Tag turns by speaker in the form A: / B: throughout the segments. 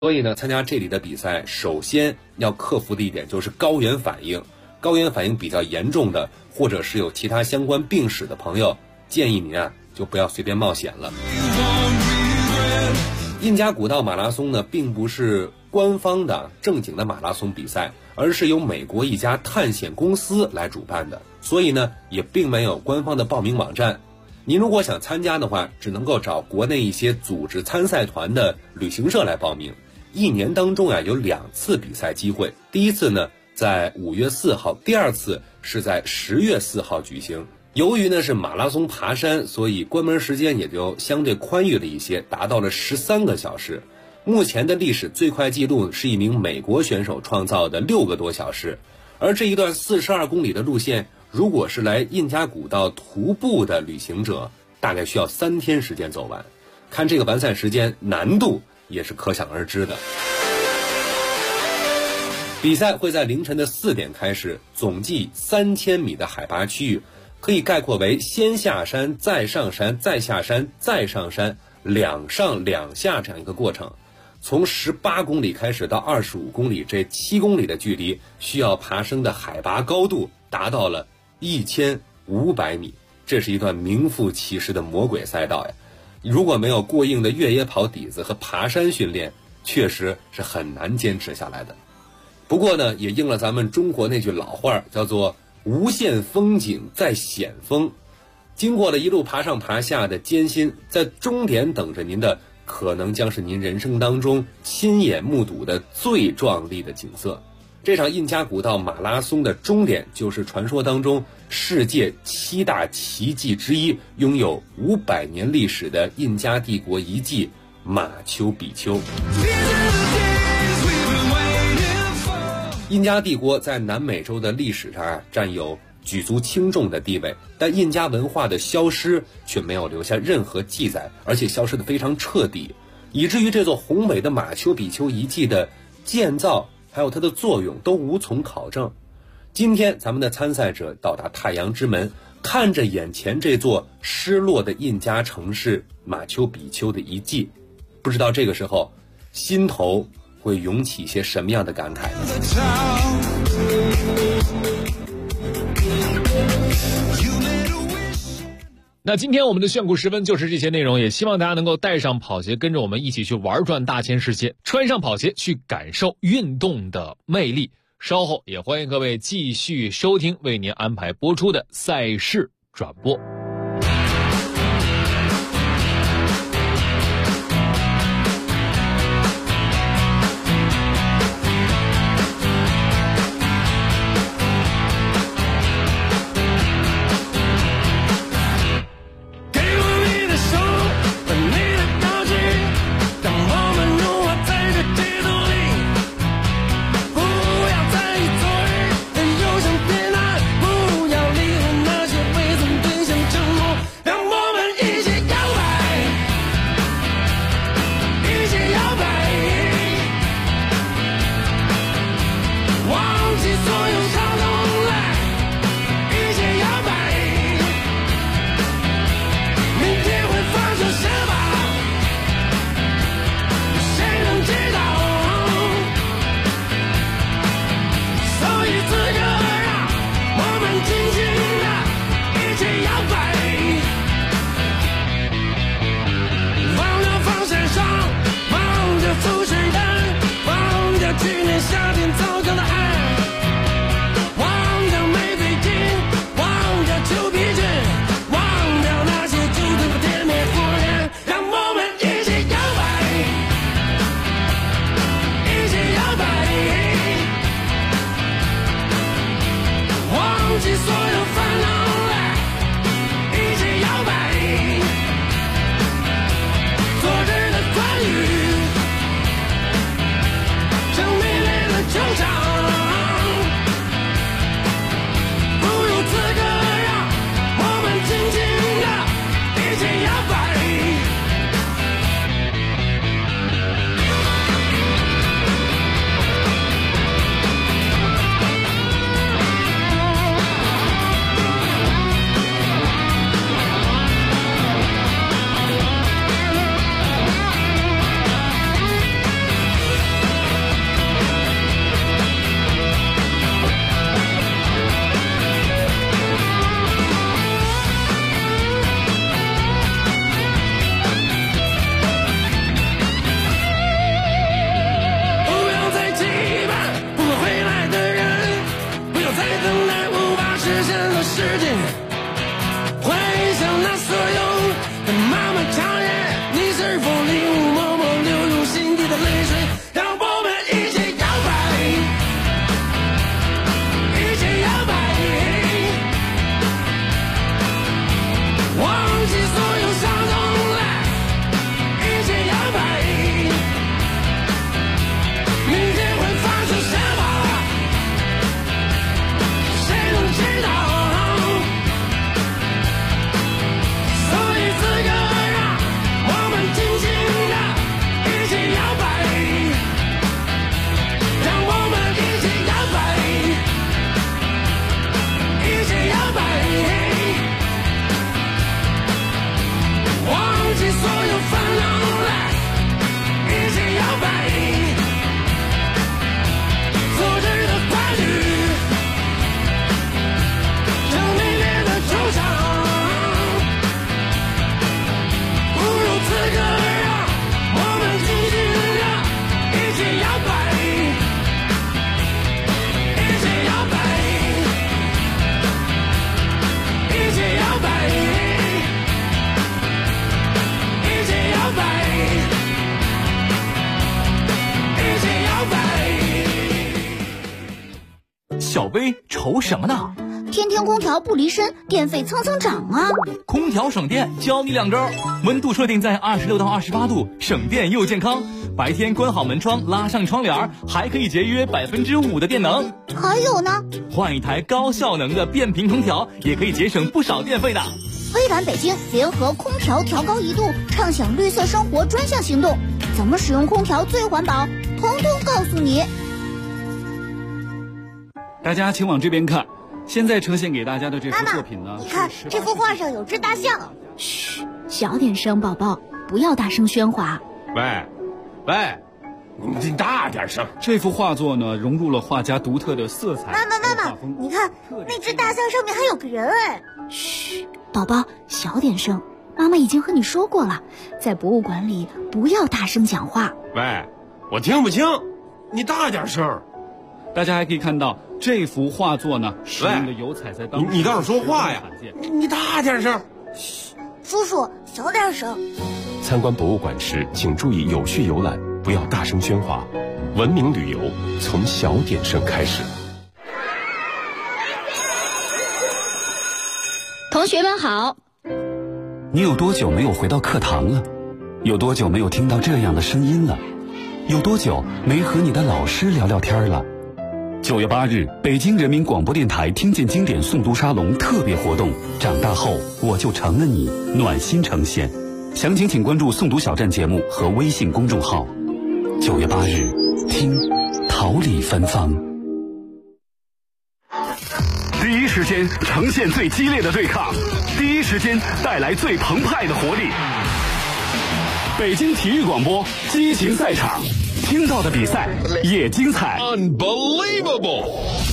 A: 所以呢，参加这里的比赛，首先要克服的一点就是高原反应。高原反应比较严重的，或者是有其他相关病史的朋友，建议您就不要随便冒险了。印加古道马拉松呢，并不是官方的正经的马拉松比赛，而是由美国一家探险公司来主办的，所以呢，也并没有官方的报名网站。您如果想参加的话，只能够找国内一些组织参赛团的旅行社来报名。一年当中有2次比赛机会，第一次呢在5月4号，第二次是在10月4号举行。由于呢是马拉松爬山，所以关门时间也就相对宽裕了一些，达到了13个小时。目前的历史最快纪录是一名美国选手创造的6个多小时。而这一段42公里的路线，如果是来印加古道徒步的旅行者，大概需要3天时间走完。看这个完赛时间，难度也是可想而知的。比赛会在凌晨的4点开始，总计3000米的海拔区域，可以概括为先下山，再上山，再下山，再上山，2上2下这样一个过程。从18公里开始到25公里，这7公里的距离需要爬升的海拔高度达到了1500米，这是一段名副其实的魔鬼赛道呀！如果没有过硬的越野跑底子和爬山训练，确实是很难坚持下来的。不过呢，也应了咱们中国那句老话，叫做无限风景在险峰。经过了一路爬上爬下的艰辛，在终点等着您的可能将是您人生当中亲眼目睹的最壮丽的景色。这场印加古道马拉松的终点就是传说当中世界7大奇迹之一，拥有500年历史的印加帝国遗迹马丘比丘。印加帝国在南美洲的历史上占有举足轻重的地位，但印加文化的消失却没有留下任何记载，而且消失得非常彻底，以至于这座宏伟的马丘比丘遗迹的建造还有它的作用都无从考证。今天咱们的参赛者到达太阳之门，看着眼前这座失落的印加城市马丘比丘的遗迹，不知道这个时候心头会涌起些什么样的感慨呢？
B: 那今天我们的炫酷时分就是这些内容，也希望大家能够带上跑鞋，跟着我们一起去玩转大千世界，穿上跑鞋去感受运动的魅力。稍后也欢迎各位继续收听为您安排播出的赛事转播。
C: 小薇愁什么呢？
D: 天天空调不离身，电费蹭蹭涨啊！
C: 空调省电，教你2招：温度设定在26到28度，省电又健康。白天关好门窗，拉上窗帘，还可以节约5%的电能。
D: 还有呢，
C: 换一台高效能的变频空调，也可以节省不少电费的。
D: 微软北京联合空调调高1度，畅享绿色生活专项行动，怎么使用空调最环保，通通告诉你。
E: 大家请往这边看，现在呈现给大家的这幅作品呢，
D: 你看这幅画上有只大象。嘘，小点声，宝宝，不要大声喧哗。
A: 喂，你大点声。
E: 这幅画作呢，融入了画家独特的色彩。
D: 妈妈，你看那只大象上面还有个人哎。嘘，宝宝，小点声。妈妈已经和你说过了，在博物馆里不要大声讲话。
A: 喂，我听不清，你大点声。
E: 大家还可以看到这幅画作呢，使用的油彩在当时
A: 你倒是说话呀！你大点声。
D: 嘘，叔叔小点声。
F: 参观博物馆时，请注意有序游览，不要大声喧哗。文明旅游从小点声开始。
D: 同学们好。
G: 你有多久没有回到课堂了？有多久没有听到这样的声音了？有多久没和你的老师聊聊天了？9月8日，北京人民广播电台听见经典诵读沙龙特别活动，长大后我就成了你，暖心呈现。详情请关注诵读小站节目和微信公众号。9月8日，听桃李芬芳。第一时间呈现最激烈的对抗，第一时间带来最澎湃的活力。北京体育广播激情赛场，听到的比赛也精彩。
F: Unbelievable！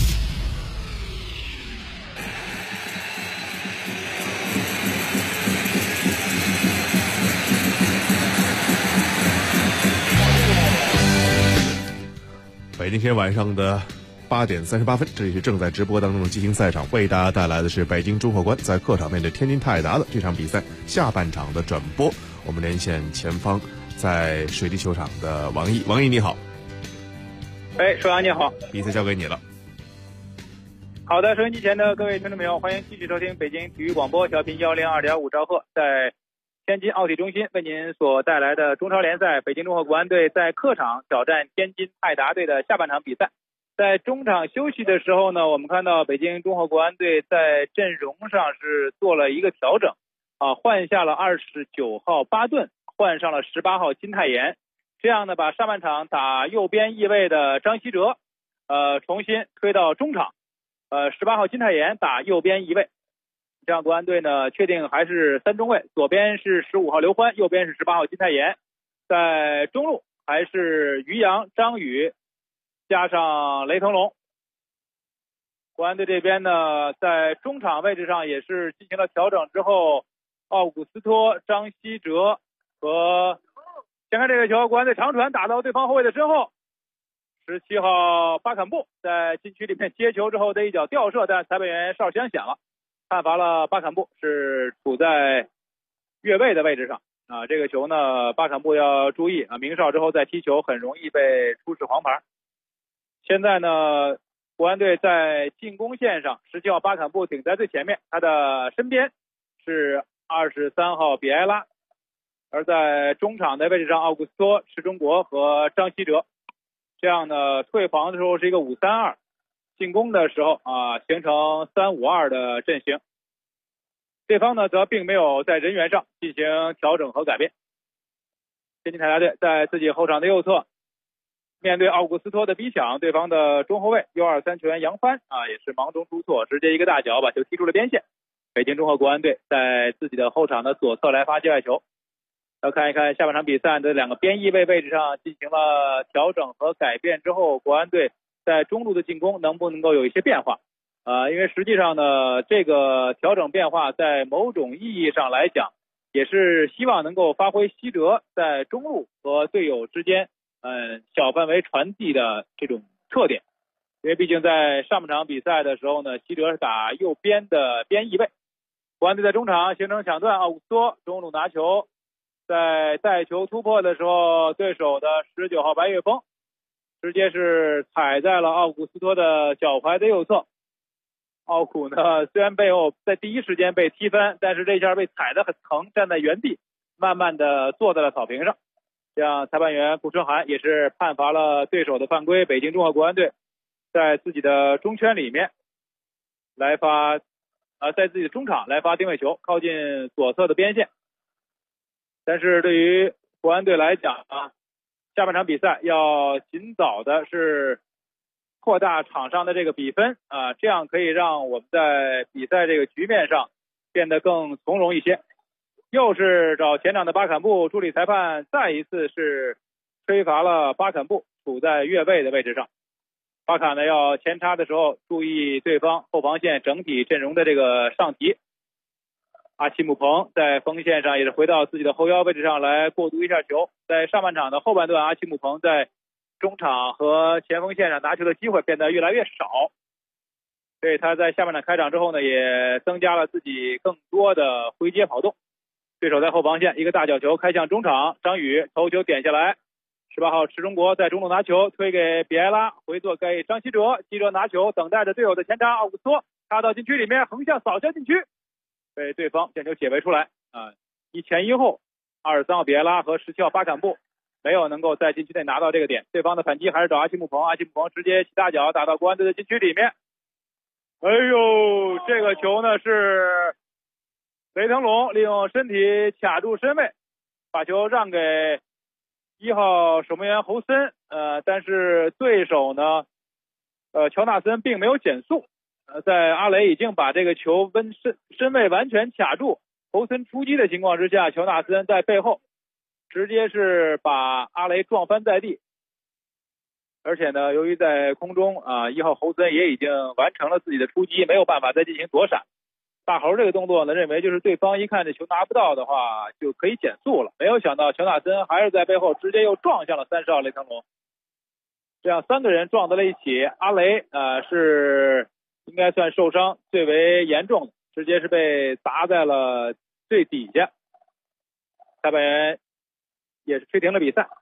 H: 北京时间晚上的8点38分，这里是正在直播当中的激情赛场，为大家带来的是北京中赫馆在客场面对天津泰达的这场比赛下半场的转播。我们连线前方在水滴球场的王毅，王毅你好。
I: 舒阳你好，
H: 比赛交给你了。
I: 好的，收音机前的各位听众朋友，欢迎继续收听北京体育广播调频102.5兆赫，在天津奥体中心为您所带来的中超联赛，北京中赫国安队在客场挑战天津泰达队的下半场比赛。在中场休息的时候呢，我们看到北京中赫国安队在阵容上是做了一个调整换下了29号巴顿，换上了18号金泰妍，这样呢把上半场打右边翼位的张稀哲重新推到中场，18号金泰妍打右边翼位，这样国安队呢确定还是3中卫，左边是15号刘欢，右边是18号金泰妍，在中路还是于洋、张宇加上雷腾龙。国安队这边呢在中场位置上也是进行了调整之后，奥古斯托、张稀哲和先看这个球，国安队长传打到对方后卫的身后，17号巴坎布在禁区里面接球之后的一脚吊射，但裁判员哨枪响了，判罚了巴坎布是处在越位的位置上这个球呢巴坎布要注意鸣哨之后再踢球很容易被出示黄牌。现在呢国安队在进攻线上，17号巴坎布顶在最前面，他的身边是23号比埃拉，而在中场的位置上，奥古斯托、池中国和张稀哲，这样呢退防的时候是一个5-3-2，进攻的时候形成3-5-2的阵型。对方呢则并没有在人员上进行调整和改变。天津泰达队在自己后场的右侧，面对奥古斯托的逼抢，对方的中后卫U23球员杨帆也是忙中出错，直接一个大脚把球踢出了边线。北京中赫国安队在自己的后场的左侧来发界外球。要看一看下半场比赛的两个边翼位位置上进行了调整和改变之后，国安队在中路的进攻能不能够有一些变化因为实际上呢这个调整变化在某种意义上来讲也是希望能够发挥稀哲在中路和队友之间小范围传递的这种特点。因为毕竟在上半场比赛的时候呢，稀哲是打右边的边翼位，国安队在中场形成抢断，奥古斯托中路拿球，在带球突破的时候，对手的19号白岳峰直接是踩在了奥古斯托的脚踝的右侧。奥古呢，虽然背后在第一时间被踢翻，但是这下被踩得很疼，站在原地，慢慢的坐在了草坪上。这样，裁判员顾春寒也是判罚了对手的犯规，北京中赫国安队在自己的中圈里面来发在自己的中场来发定位球，靠近左侧的边线。但是对于国安队来讲啊，下半场比赛要尽早的是扩大场上的这个比分啊，这样可以让我们在比赛这个局面上变得更从容一些。又是找前场的巴坎布，助理裁判再一次是吹罚了巴坎布处在越位的位置上。巴坎呢要前插的时候注意对方后防线整体阵容的这个上提。阿奇姆彭在锋线上也是回到自己的后腰位置上来过渡一下球。在上半场的后半段，阿奇姆彭在中场和前锋线上拿球的机会变得越来越少，所以他在下半场开场之后呢，也增加了自己更多的回接跑动。对手在后防线，一个大角球开向中场，张宇头球点下来，18号池中国在中路拿球推给比埃拉，回做给张稀哲，稀哲拿球等待着队友的前插，奥古斯托插到禁区里面，横向扫向禁区，被对方将球解围出来啊！一前一后，23号比埃拉和17号巴坎布没有能够在禁区内拿到这个点，对方的反击还是找阿奇姆彭，阿奇姆彭直接起大脚打到国安队的禁区里面。哎呦，这个球呢是雷腾龙利用身体卡住身位，把球让给1号守门员侯森，但是对手呢，乔纳森并没有减速，在阿雷已经把这个球身位完全卡住，侯森出击的情况之下，乔纳森在背后直接是把阿雷撞翻在地，而且呢，由于在空中1号侯森也已经完成了自己的出击，没有办法再进行躲闪。大猴这个动作呢，认为就是对方一看这球拿不到的话，就可以减速了。没有想到乔纳森还是在背后直接又撞向了30号雷腾龙，这样3个人撞在了一起。阿雷是应该算受伤最为严重的，直接是被砸在了最底下。裁判员也是吹停了比赛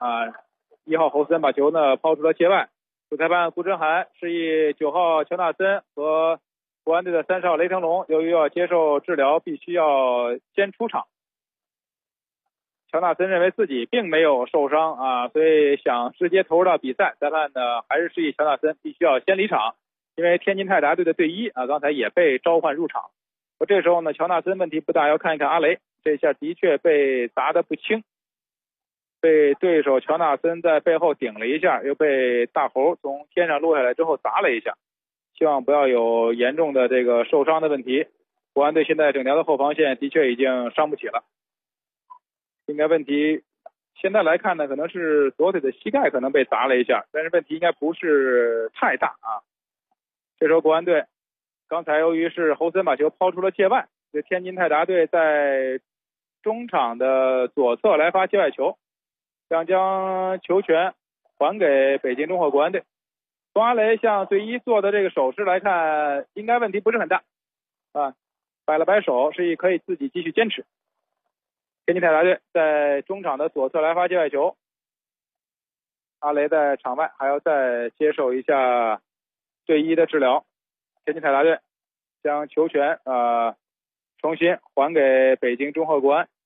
I: 1号侯森把球呢抛出了界外，主裁判顾春寒示意9号乔纳森和国安队的30号雷腾龙，由于要接受治疗，必须要先出场。乔纳森认为自己并没有受伤所以想直接投入到比赛。裁判呢还是示意乔纳森必须要先离场，因为天津泰达队的队医刚才也被召唤入场。这时候呢，乔纳森问题不大，要看一看阿雷，这下的确被砸得不轻，被对手乔纳森在背后顶了一下，又被大猴从天上落下来之后砸了一下。希望不要有严重的这个受伤的问题。国安队现在整条的后防线的确已经伤不起了，应该问题现在来看呢，可能是左腿的膝盖可能被砸了一下，但是问题应该不是太大这时候国安队刚才由于是侯森把球抛出了界外，这天津泰达队在中场的左侧来发界外球，想将球权还给北京中赫国安队。从阿雷向队医做的这个手势来看，应该问题不是很大摆了摆手，示意可以自己继续坚持。天津泰达队在中场的左侧来发界外球，阿雷在场外还要再接受一下队医的治疗。天津泰达队将球权重新还给北京中赫国安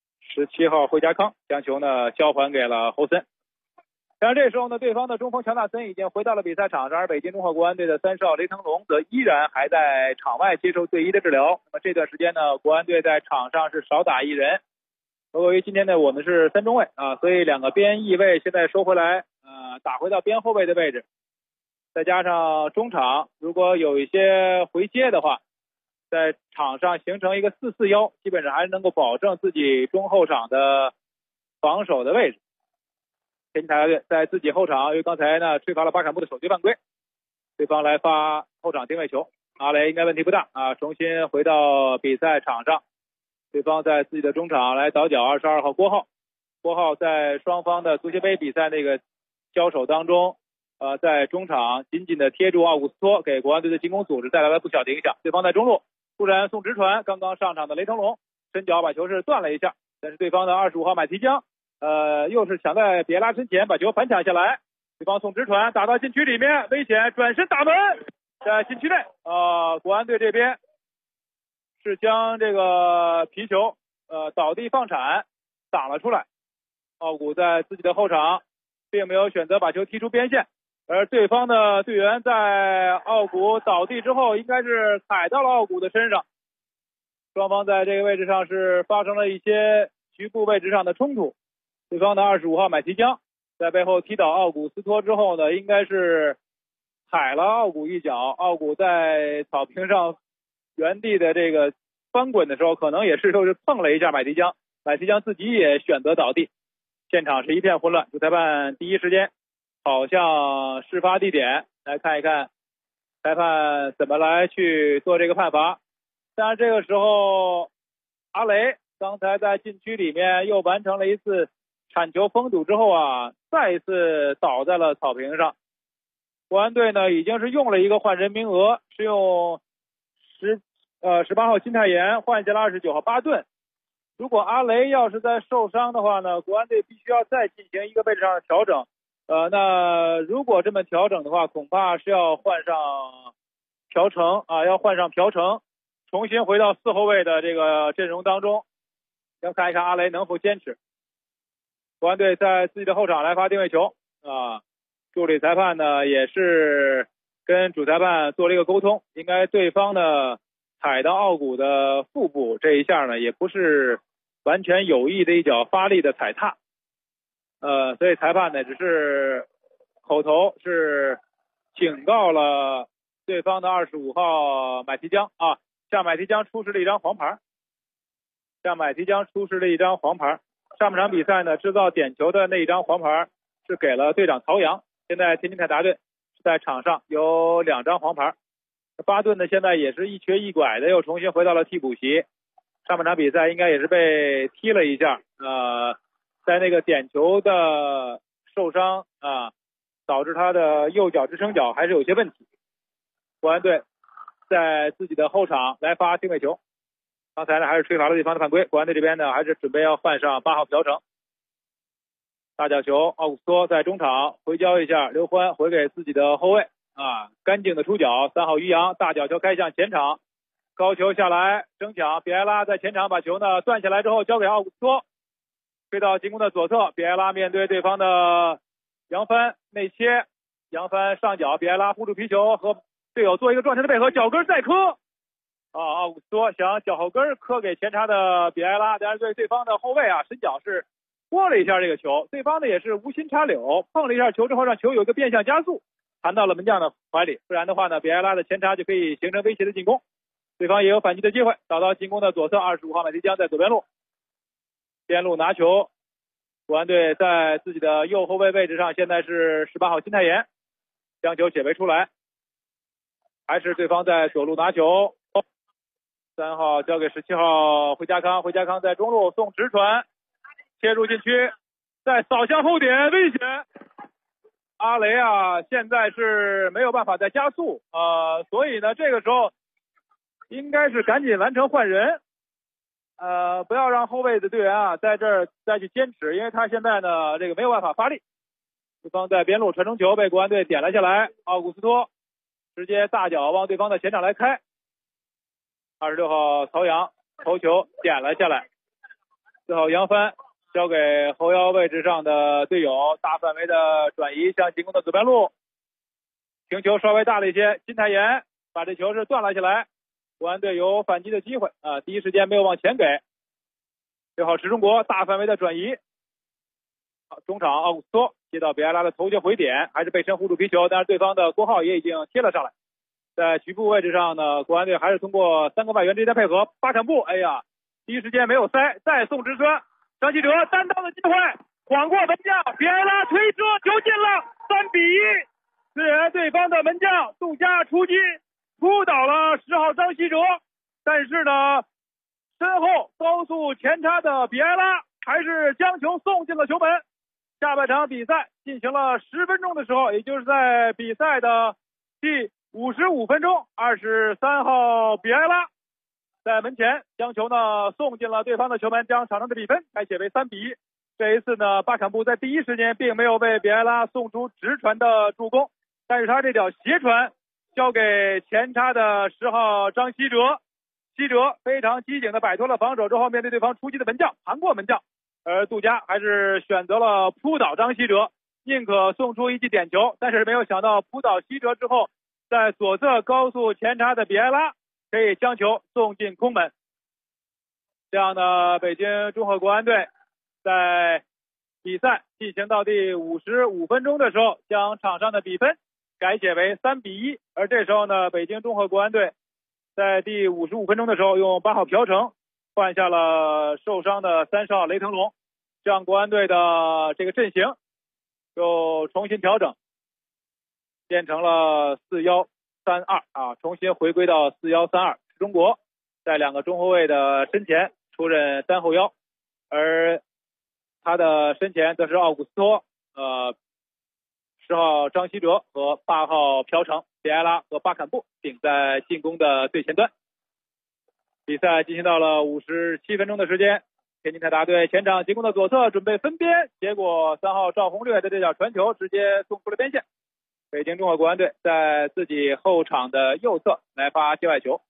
I: ，17号惠家康将球呢交还给了侯森。但是这时候呢，对方的中锋乔纳森已经回到了比赛场上，而北京中赫国安队的30号雷腾龙则依然还在场外接受队医的治疗。那么这段时间呢，国安队在场上是少打一人。由于今天呢我们是3中卫所以2个边翼位现在收回来打回到边后卫的位置，再加上中场如果有一些回接的话，在场上形成一个4-4-1，基本上还是能够保证自己中后场的防守的位置。天津泰达队在自己后场，因为刚才呢吹罚了巴坎布的手球犯规，对方来发后场定位球，阿雷应该问题不大重新回到比赛场上。对方在自己的中场来倒脚，22号郭浩在双方的足协杯比赛那个交手当中在中场紧紧的贴住奥古斯托，给国安队的进攻组织带来了不小的影响。对方在中路突然送直传，刚刚上场的雷腾龙伸脚把球是断了一下，但是对方的25号买提江又是抢在比埃拉身前把球反抢下来， 对方送直传打到禁区里面，危险，转身打门，在禁区内。国安队这边是将这个皮球倒地放铲挡了出来。奥古在自己的后场并没有选择把球踢出边线，而对方的队员在奥古倒地之后应该是踩到了奥古的身上，双方在这个位置上是发生了一些局部位置上的冲突。对方的25号买提江在背后踢倒奥古斯托之后呢，应该是踩了奥古一脚，奥古在草坪上原地的这个翻滚的时候，可能也是就是碰了一下买提江，买提江自己也选择倒地。现场是一片混乱，主裁判第一时间跑向事发地点来看一看裁判怎么来去做这个判罚。当然这个时候阿雷刚才在禁区里面又完成了一次铲球封堵之后再一次倒在了草坪上。国安队呢已经是用了一个换人名额，是用18号金泰妍换下了29号巴顿。如果阿雷要是在受伤的话呢，国安队必须要再进行一个位置上的调整。那如果这么调整的话，恐怕是要换上朴成要换上朴成，重新回到4后卫的这个阵容当中。要看一看阿雷能否坚持。国安队在自己的后场来发定位球助理裁判呢也是跟主裁判做了一个沟通，应该对方呢踩到奥古的腹部，这一下呢也不是完全有意的一脚发力的踩踏，所以裁判呢只是口头是警告了对方的25号买提江向买提江出示了一张黄牌，上半场比赛呢制造点球的那一张黄牌是给了队长曹阳。现在天津泰达队在场上有2张黄牌，巴顿呢现在也是一瘸一拐的又重新回到了替补席。上半场比赛应该也是被踢了一下在那个点球的受伤导致他的右脚支撑脚还是有些问题。国安队在自己的后场来发定位球，刚才呢还是吹罚了对方的犯规。国安队这边呢还是准备要换上8号朴成。大角球奥古斯托在中场回交一下，刘欢回给自己的后卫干净的出脚。3号于洋大角球开向前场，高球下来争抢，比埃拉在前场把球呢断下来之后交给奥古斯托，推到进攻的左侧，比埃拉面对对方的杨帆内切，杨帆上脚，比埃拉护住皮球和队友做一个撞前的配合，脚跟再磕奥古斯托想脚后跟磕给前插的比埃拉，但是对方的后卫伸脚是拨了一下这个球，对方呢也是无心插柳，碰了一下球之后让球有一个变向加速弹到了门将的怀里，不然的话呢比埃拉的前插就可以形成威胁的进攻，对方也有反击的机会。找到进攻的左侧25号买提江在左边路，边路拿球，国安队在自己的右后卫位置上，现在是18号金泰妍将球解围出来，还是对方在左路拿球，3号交给17号回家康，回家康在中路送直传切入禁区，再扫向后点，危险。阿雷现在是没有办法再加速所以呢这个时候应该是赶紧完成换人不要让后卫的队员在这儿再去坚持，因为他现在呢这个没有办法发力。对方在边路传中球被国安队点了下来，奥古斯托直接大脚往对方的前场来开，26号曹阳头球点了下来，4号杨帆交给后腰位置上的队友，大范围的转移向进攻的左边路，停球稍微大了一些，金泰妍把这球是断了下来，国安队有反击的机会第一时间没有往前给。6号石中国大范围的转移，中场奥古斯托接到比埃拉的头球回点，还是背身护住皮球，但是对方的郭浩也已经贴了上来。在局部位置上呢，国安队还是通过3个外援之间的配合，巴坎布第一时间没有塞，再送直传，张继哲单刀的机会晃过门将，比埃拉推射球进了，3-1。虽然对方的门将杜佳出击扑倒了10号张稀哲，但是呢身后高速前插的比埃拉还是将球送进了球门。下半场比赛进行了10分钟的时候，也就是在比赛的第55分钟，23号比埃拉在门前将球呢送进了对方的球门，将场上的比分改写为3-1。 这一次呢，巴坎布在第一时间并没有为比埃拉送出直传的助攻，但是他这脚斜传交给前插的10号张稀哲，稀哲非常机警的摆脱了防守之后，面对对方出击的门将盘过门将，而杜佳还是选择了扑倒张稀哲，宁可送出一记点球，但是没有想到扑倒稀哲之后，在左侧高速前插的比埃拉可以将球送进空门。这样的北京中赫国安队在比赛进行到第55分钟的时候，将场上的比分改写为3-1。而这时候呢，北京中赫国安队在第55分钟的时候，用8号朴成换下了受伤的30号雷腾龙，这样国安队的这个阵型又重新调整，变成了4-1-3-2重新回归到4-1-3-2。中国在2个中后卫的身前出任单后腰，而他的身前则是奥古斯托、10号张稀哲和8号朴成、比埃拉和巴坎布顶在进攻的最前端。比赛进行到了57分钟的时间，天津泰达队前场进攻的左侧准备分边，结果3号赵宏略的这脚传球直接送出了边线。北京中赫国安队在自己后场的右侧来发界外球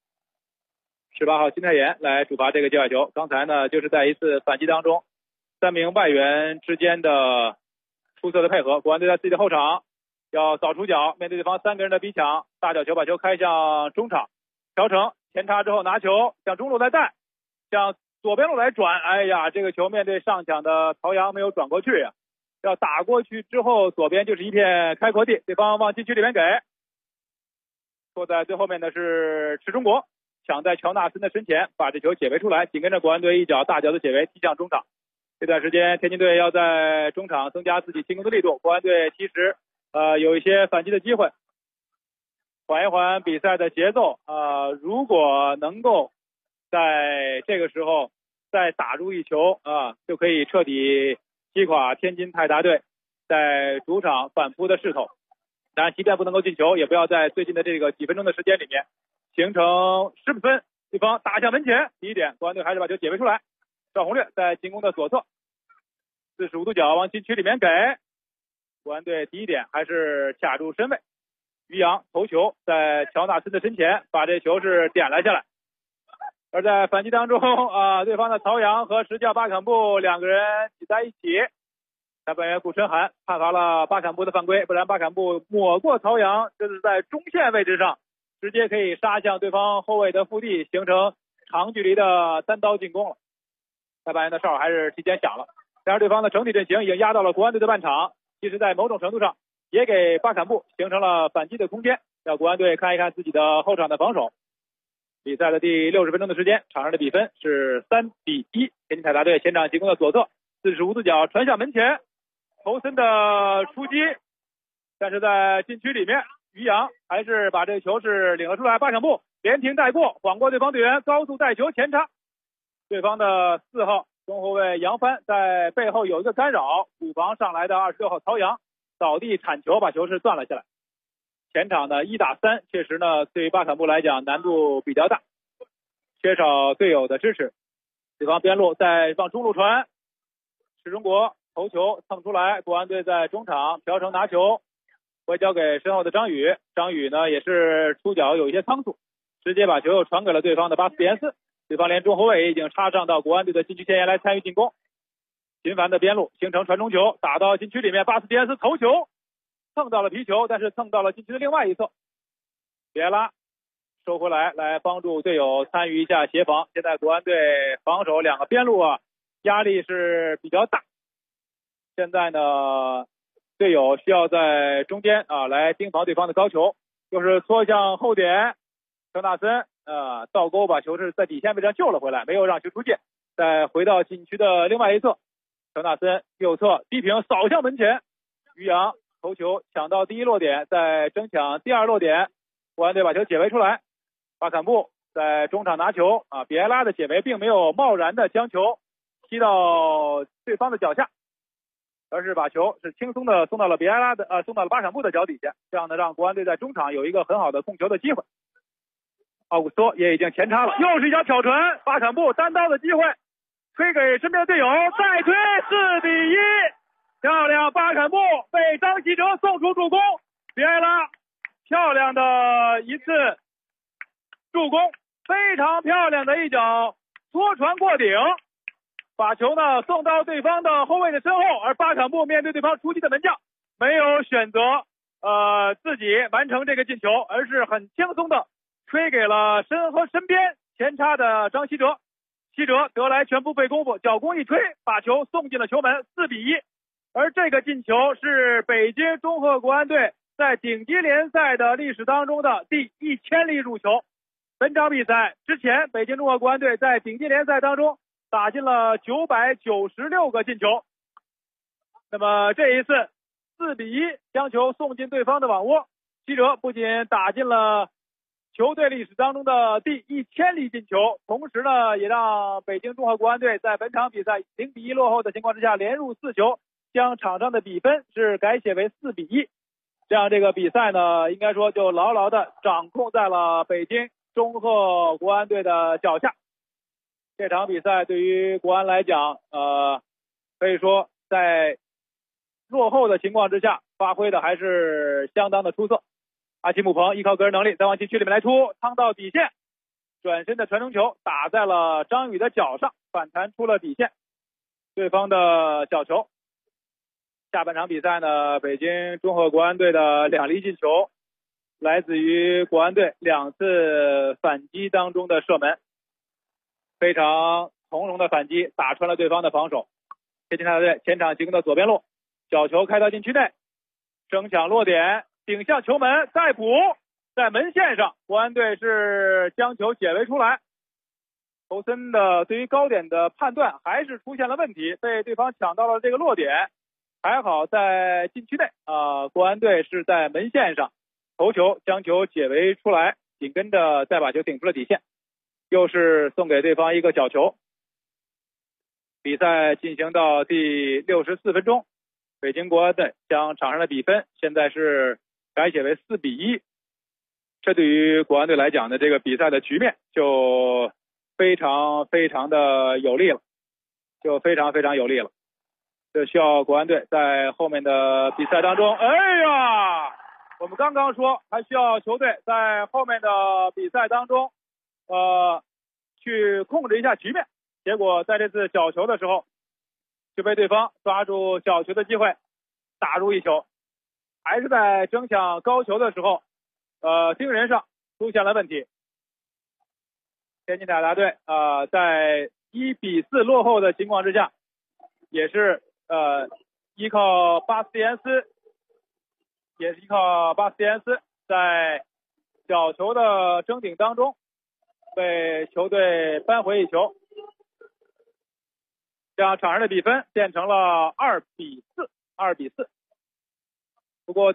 I: ，18号金泰妍来主罚这个界外球。刚才呢，就是在一次反击当中，3名外援之间的出色的配合，国安队在自己的后场要扫出脚，面对对方3个人的逼抢，大角球把球开向中场，朴成前插之后拿球向中路来带，向左边路来转，哎呀，这个球面对上抢的曹阳没有转过去呀，要打过去之后左边就是一片开阔地，对方往禁区里面给，坐在最后面的是池中国，抢在乔纳森的身前把这球解围出来，紧跟着国安队一脚大脚的解围踢向中场。这段时间天津队要在中场增加自己进攻的力度，国安队其实有一些反击的机会，缓一缓比赛的节奏如果能够在这个时候再打入一球就可以彻底击垮天津泰达队在主场反扑的势头。当然即便不能够进球，也不要在最近的这个几分钟的时间里面形成失分，对方打向门前。第一点，国安队还是把球解围出来，赵宏略在进攻的左侧45度角往禁区里面给，国安队第一点还是卡住身位，于洋头球在乔纳森的身前把这球是点了下来。而在反击当中对方的曹阳和执教巴坎布2个人挤在一起，裁判员顾春寒判罚了巴坎布的犯规，不然巴坎布抹过曹阳，这是在中线位置上直接可以杀向对方后卫的腹地，形成长距离的单刀进攻了。裁判员的哨还是提前响了，但是对方的整体阵型已经压到了国安队的半场，其实在某种程度上也给巴坎布形成了反击的空间，让国安队看一看自己的后场的防守。比赛的第60分钟的时间，场上的比分是3-1，天津泰达队前场进攻的左侧45度角传向门前，头身的出击，但是在禁区里面于洋还是把这个球是领了出来，巴坎布连停带过，晃过对方队员，高速带球前插，对方的4号中后卫杨帆在背后有一个干扰，补防上来的26号曹阳倒地铲球把球是断了下来。前场的1打3确实呢对于巴坎布来讲难度比较大，缺少队友的支持，对方边路再往中路传，池中国头球蹭出来，国安队在中场朴成拿球回交给身后的张宇，张宇呢也是出脚有一些仓促，直接把球又传给了对方的巴斯蒂安斯，对方连中后卫也已经插上到国安队的禁区前沿来参与进攻，频繁的边路形成传中球打到禁区里面，巴斯蒂安斯头球蹭到了皮球，但是蹭到了禁区的另外一侧，比埃拉收回来来帮助队友参与一下协防。现在国安队防守2个边路压力是比较大，现在呢队友需要在中间来盯防对方的高球，就是搓向后点，乔纳森倒钩把球是在底线位置上救了回来，没有让球出界，再回到禁区的另外一侧，乔纳森右侧低平扫向门前，于洋头球抢到第一落点，再争抢第2落点，国安队把球解围出来，巴坎布在中场拿球比埃拉的解围并没有贸然的将球踢到对方的脚下，而是把球是轻松的送到了送到了巴坎布的脚底下，这样呢让国安队在中场有一个很好的控球的机会。奥古斯托也已经前插了，又是一脚挑传，巴坎布单刀的机会， 推给身边的队友，再推4-1，漂亮！巴坎布被张稀哲送出助攻，别了，漂亮的一次助攻，非常漂亮的一脚拖传过顶，把球呢送到对方的后卫的身后，而巴坎布面对对方出击的门将，没有选择自己完成这个进球，而是很轻松的吹给了身边前插的张稀哲。稀哲得来全不费功夫，脚弓一推，把球送进了球门，4-1。而这个进球是北京中赫国安队在顶级联赛的历史当中的第1000粒入球。本场比赛之前，北京中赫国安队在顶级联赛当中打进了996个进球。那么这一次4-1将球送进对方的网窝，稀哲不仅打进了球队历史当中的第1000粒进球，同时呢，也让北京中赫国安队在本场比赛0-1落后的情况之下，连入4球，将场上的比分是改写为4-1。这样这个比赛呢，应该说就牢牢的掌控在了北京中赫国安队的脚下。这场比赛对于国安来讲，可以说在落后的情况之下，发挥的还是相当的出色。阿奇姆彭依靠个人能力在往禁区里面来出，趟到底线，转身的传中球打在了张宇的脚上，反弹出了底线，对方的角球。下半场比赛呢，北京中赫国安队的2粒进球来自于国安队2次反击当中的射门，非常从容的反击打穿了对方的防守。天津泰达队前场进攻的左边路，角球开到禁区内，争抢落点，顶向球门，再补，在门线上，国安队是将球解围出来。侯森的对于高点的判断还是出现了问题，被对方抢到了这个落点，还好在禁区内国安队是在门线上头球将球解围出来，紧跟着再把球顶出了底线，又是送给对方一个角球。比赛进行到第64分钟，北京国安队将场上的比分现在是改写为4-1，这对于国安队来讲的这个比赛的局面就非常的有利了，这需要国安队在后面的比赛当中，我们刚刚说还需要球队在后面的比赛当中去控制一下局面，结果在这次角球的时候就被对方抓住角球的机会打入一球，还是在争抢高球的时候盯人上出现了问题。天津泰达队在1-4落后的情况之下，也是依靠巴斯蒂安斯在角球的争顶当中被球队扳回一球，这样场上的比分变成了2-4。不过